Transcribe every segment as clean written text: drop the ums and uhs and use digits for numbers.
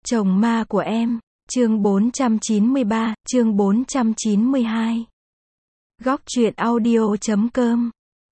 Chồng ma của em, chương 493, chương 492. Góc truyện audio.com.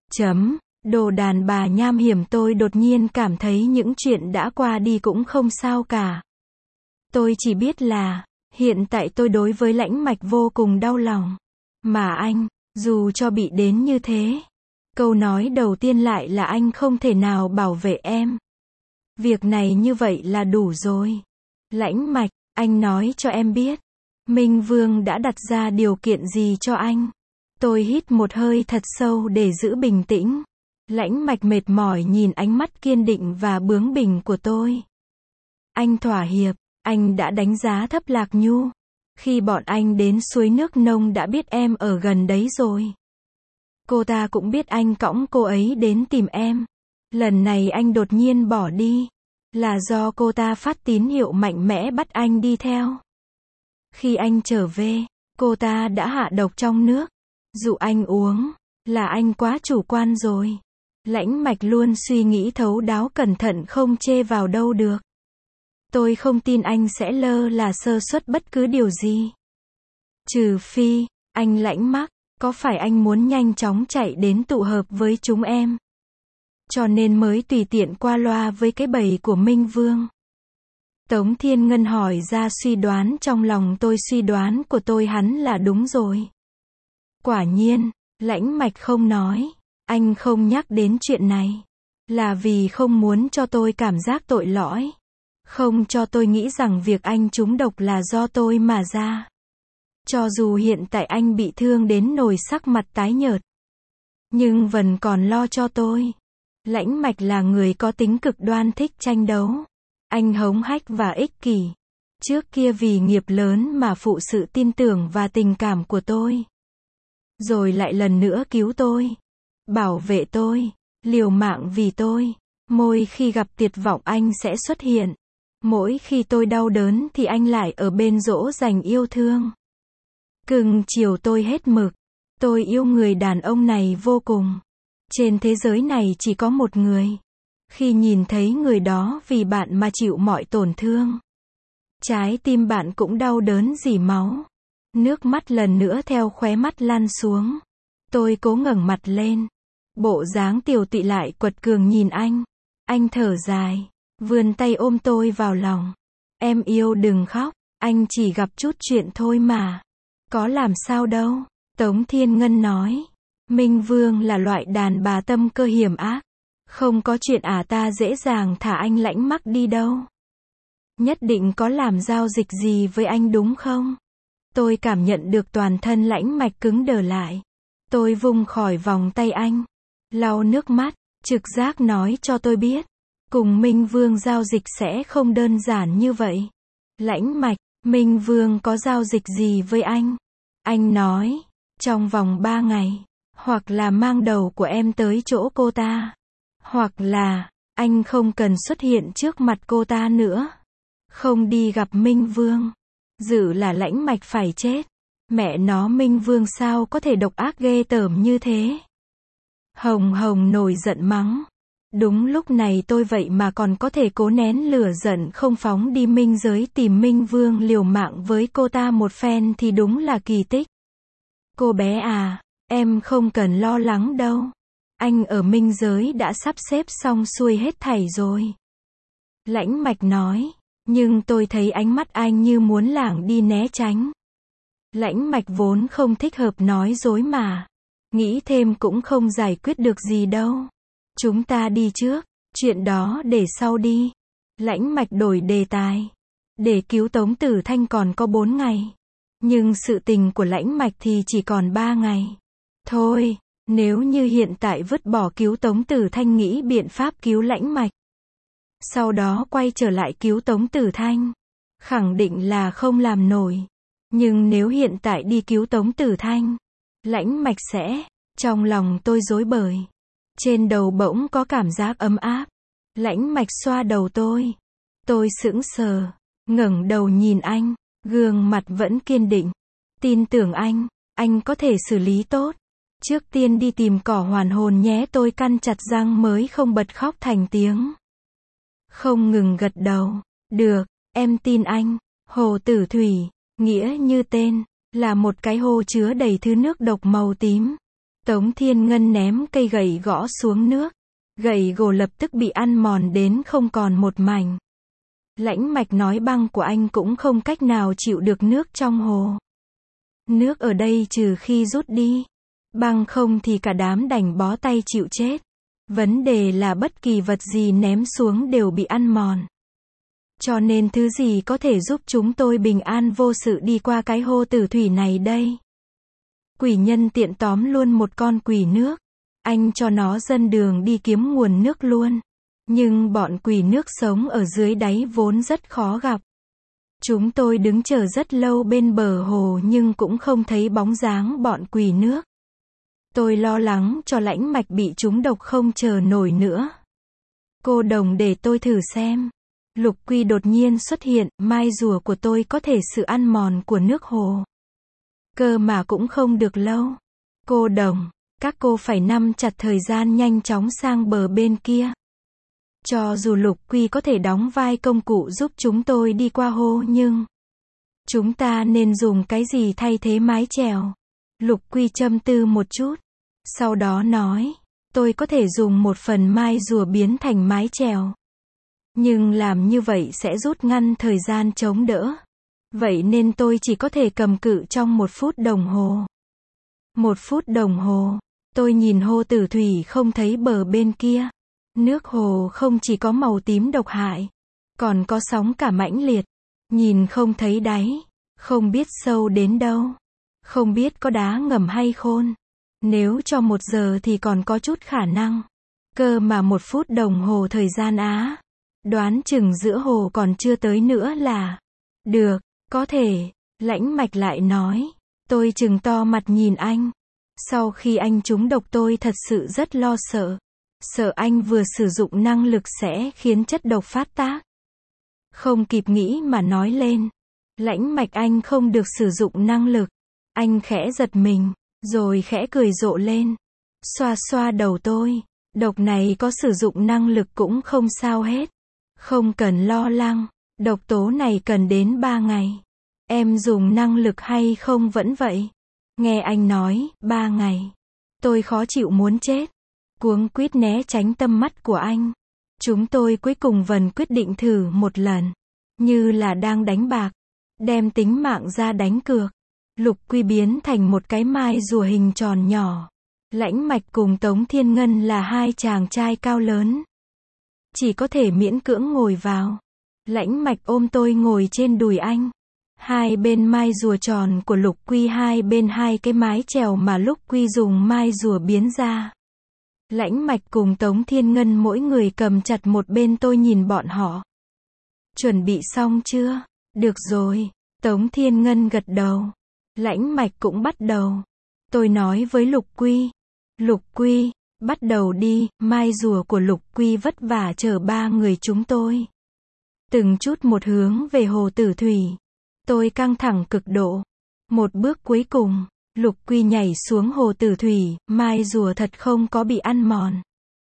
Đồ đàn bà nham hiểm, tôi đột nhiên cảm thấy những chuyện đã qua đi cũng không sao cả. Tôi chỉ biết là, hiện tại tôi đối với Lãnh Mạch vô cùng đau lòng. Mà anh, dù cho bị đến như thế, câu nói đầu tiên lại là anh không thể nào bảo vệ em. Việc này như vậy là đủ rồi. Lãnh Mạch, anh nói cho em biết, Minh Vương đã đặt ra điều kiện gì cho anh. Tôi hít một hơi thật sâu để giữ bình tĩnh. Lãnh Mạch mệt mỏi nhìn ánh mắt kiên định và bướng bỉnh của tôi. Anh thỏa hiệp, anh đã đánh giá thấp Lạc Nhu. Khi bọn anh đến suối nước nông đã biết em ở gần đấy rồi. Cô ta cũng biết anh cõng cô ấy đến tìm em. Lần này anh đột nhiên bỏ đi, là do cô ta phát tín hiệu mạnh mẽ bắt anh đi theo. Khi anh trở về, cô ta đã hạ độc trong nước, dụ anh uống, là anh quá chủ quan rồi. Lãnh Mạch luôn suy nghĩ thấu đáo cẩn thận, không chê vào đâu được. Tôi không tin anh sẽ lơ là sơ suất bất cứ điều gì. Trừ phi, anh Lãnh Mắc, có phải anh muốn nhanh chóng chạy đến tụ hợp với chúng em, cho nên mới tùy tiện qua loa với cái bầy của Minh Vương? Tống Thiên Ngân hỏi ra suy đoán trong lòng tôi, suy đoán của tôi hắn là đúng rồi. Quả nhiên, Lãnh Mạch không nói, anh không nhắc đến chuyện này, là vì không muốn cho tôi cảm giác tội lỗi, không cho tôi nghĩ rằng việc anh trúng độc là do tôi mà ra. Cho dù hiện tại anh bị thương đến nỗi sắc mặt tái nhợt, nhưng vẫn còn lo cho tôi. Lãnh Mạch là người có tính cực đoan, thích tranh đấu. Anh hống hách và ích kỷ. Trước kia vì nghiệp lớn mà phụ sự tin tưởng và tình cảm của tôi. Rồi lại lần nữa cứu tôi, bảo vệ tôi, liều mạng vì tôi. Mỗi khi gặp tuyệt vọng anh sẽ xuất hiện. Mỗi khi tôi đau đớn thì anh lại ở bên dỗ dành yêu thương, cưng chiều tôi hết mực. Tôi yêu người đàn ông này vô cùng. Trên thế giới này chỉ có một người. Khi nhìn thấy người đó vì bạn mà chịu mọi tổn thương, trái tim bạn cũng đau đớn rỉ máu. Nước mắt lần nữa theo khóe mắt lăn xuống. Tôi cố ngẩng mặt lên. Bộ dáng tiều tụy lại quật cường nhìn anh. Anh thở dài, vươn tay ôm tôi vào lòng. Em yêu đừng khóc, anh chỉ gặp chút chuyện thôi mà. Có làm sao đâu. Tống Thiên Ngân nói. Minh Vương là loại đàn bà tâm cơ hiểm ác. Không có chuyện ta dễ dàng thả anh Lãnh Mắc đi đâu. Nhất định có làm giao dịch gì với anh đúng không? Tôi cảm nhận được toàn thân Lãnh Mạch cứng đờ lại. Tôi vung khỏi vòng tay anh, lau nước mắt, trực giác nói cho tôi biết, cùng Minh Vương giao dịch sẽ không đơn giản như vậy. Lãnh Mạch, Minh Vương có giao dịch gì với anh? Anh nói, trong vòng 3 ngày, hoặc là mang đầu của em tới chỗ cô ta, hoặc là, anh không cần xuất hiện trước mặt cô ta nữa. Không đi gặp Minh Vương. Dự là Lãnh Mạch phải chết. Mẹ nó, Minh Vương sao có thể độc ác ghê tởm như thế? Hồng Hồng nổi giận mắng. Đúng lúc này tôi vậy mà còn có thể cố nén lửa giận không phóng đi minh giới tìm Minh Vương liều mạng với cô ta một phen thì đúng là kỳ tích. Cô bé à, em không cần lo lắng đâu. Anh ở minh giới đã sắp xếp xong xuôi hết thảy rồi. Lãnh Mạch nói, nhưng tôi thấy ánh mắt anh như muốn lảng đi né tránh. Lãnh Mạch vốn không thích hợp nói dối mà. Nghĩ thêm cũng không giải quyết được gì đâu. Chúng ta đi trước, chuyện đó để sau đi. Lãnh Mạch đổi đề tài. Để cứu Tống Tử Thanh còn có 4 ngày. Nhưng sự tình của Lãnh Mạch thì chỉ còn 3 ngày. Thôi, nếu như hiện tại vứt bỏ cứu Tống Tử Thanh, nghĩ biện pháp cứu Lãnh Mạch, sau đó quay trở lại cứu Tống Tử Thanh, khẳng định là không làm nổi. Nhưng nếu hiện tại đi cứu Tống Tử Thanh, Lãnh Mạch sẽ... Trong lòng tôi rối bời. Trên đầu bỗng có cảm giác ấm áp. Lãnh Mạch xoa đầu tôi. Tôi sững sờ, ngẩng đầu nhìn anh, gương mặt vẫn kiên định. Tin tưởng anh có thể xử lý tốt. Trước tiên đi tìm cỏ hoàn hồn nhé. Tôi căn chặt răng mới không bật khóc thành tiếng. Không ngừng gật đầu. Được, em tin anh. Hồ Tử Thủy, nghĩa như tên, là một cái hồ chứa đầy thứ nước độc màu tím. Tống Thiên Ngân ném cây gậy gõ xuống nước. Gậy gỗ lập tức bị ăn mòn đến không còn một mảnh. Lãnh Mạch nói băng của anh cũng không cách nào chịu được nước trong hồ. Nước ở đây trừ khi rút đi. Băng không thì cả đám đành bó tay chịu chết. Vấn đề là bất kỳ vật gì ném xuống đều bị ăn mòn. Cho nên thứ gì có thể giúp chúng tôi bình an vô sự đi qua cái hồ Tử Thủy này đây? Quỷ nhân tiện tóm luôn một con quỷ nước. Anh cho nó dẫn đường đi kiếm nguồn nước luôn. Nhưng bọn quỷ nước sống ở dưới đáy vốn rất khó gặp. Chúng tôi đứng chờ rất lâu bên bờ hồ nhưng cũng không thấy bóng dáng bọn quỷ nước. Tôi lo lắng cho Lãnh Mạch bị trúng độc không chờ nổi nữa. Cô Đồng để tôi thử xem. Lục Quy đột nhiên xuất hiện, mai rùa của tôi có thể sự ăn mòn của nước hồ. Cơ mà cũng không được lâu. Cô Đồng, các cô phải nắm chặt thời gian nhanh chóng sang bờ bên kia. Cho dù Lục Quy có thể đóng vai công cụ giúp chúng tôi đi qua hồ nhưng chúng ta nên dùng cái gì thay thế mái chèo? Lục Quy châm tư một chút. Sau đó nói, tôi có thể dùng một phần mai rùa biến thành mái chèo. Nhưng làm như vậy sẽ rút ngắn thời gian chống đỡ. Vậy nên tôi chỉ có thể cầm cự trong 1 phút đồng hồ. 1 phút đồng hồ, tôi nhìn hồ Tử Thủy không thấy bờ bên kia. Nước hồ không chỉ có màu tím độc hại, còn có sóng cả mãnh liệt. Nhìn không thấy đáy, không biết sâu đến đâu, không biết có đá ngầm hay khôn. Nếu cho 1 giờ thì còn có chút khả năng. Cơ mà 1 phút đồng hồ thời gian á. Đoán chừng giữa hồ còn chưa tới nữa là. Được, có thể. Lãnh Mạch lại nói. Tôi trừng to mặt nhìn anh. Sau khi anh trúng độc tôi thật sự rất lo sợ. Sợ anh vừa sử dụng năng lực sẽ khiến chất độc phát tác. Không kịp nghĩ mà nói lên. Lãnh Mạch anh không được sử dụng năng lực. Anh khẽ giật mình, rồi khẽ cười rộ lên. Xoa xoa đầu tôi. Độc này có sử dụng năng lực cũng không sao hết. Không cần lo lắng. Độc tố này cần đến 3 ngày. Em dùng năng lực hay không vẫn vậy. Nghe anh nói, 3 ngày. Tôi khó chịu muốn chết. Cuống quýt né tránh tầm mắt của anh. Chúng tôi cuối cùng vẫn quyết định thử một lần. Như là đang đánh bạc. Đem tính mạng ra đánh cược. Lục Quy biến thành một cái mai rùa hình tròn nhỏ. Lãnh Mạch cùng Tống Thiên Ngân là 2 chàng trai cao lớn. Chỉ có thể miễn cưỡng ngồi vào. Lãnh Mạch ôm tôi ngồi trên đùi anh. 2 bên mai rùa tròn của Lục Quy, 2 bên 2 cái mái chèo mà Lục Quy dùng mai rùa biến ra. Lãnh Mạch cùng Tống Thiên Ngân mỗi người cầm chặt một bên, tôi nhìn bọn họ. Chuẩn bị xong chưa? Được rồi. Tống Thiên Ngân gật đầu. Lãnh Mạch cũng bắt đầu. Tôi nói với Lục Quy. Lục Quy, bắt đầu đi. Mai rùa của Lục Quy vất vả chở 3 người chúng tôi. Từng chút một hướng về hồ Tử Thủy. Tôi căng thẳng cực độ. Một bước cuối cùng, Lục Quy nhảy xuống hồ Tử Thủy, mai rùa thật không có bị ăn mòn.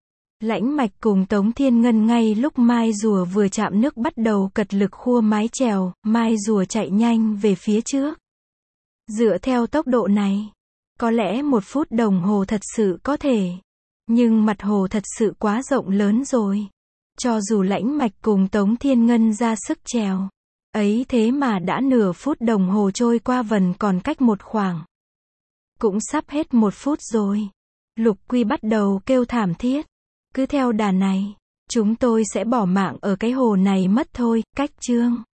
Lãnh Mạch cùng Tống Thiên Ngân ngay lúc mai rùa vừa chạm nước bắt đầu cật lực khua mái chèo, mai rùa chạy nhanh về phía trước. Dựa theo tốc độ này, có lẽ 1 phút đồng hồ thật sự có thể. Nhưng mặt hồ thật sự quá rộng lớn rồi. Cho dù Lãnh Mạch cùng Tống Thiên Ngân ra sức chèo. Ấy thế mà đã nửa phút đồng hồ trôi qua, vẫn còn cách một khoảng. Cũng sắp hết 1 phút rồi. Lục Quy bắt đầu kêu thảm thiết. Cứ theo đà này, chúng tôi sẽ bỏ mạng ở cái hồ này mất thôi. Cách chương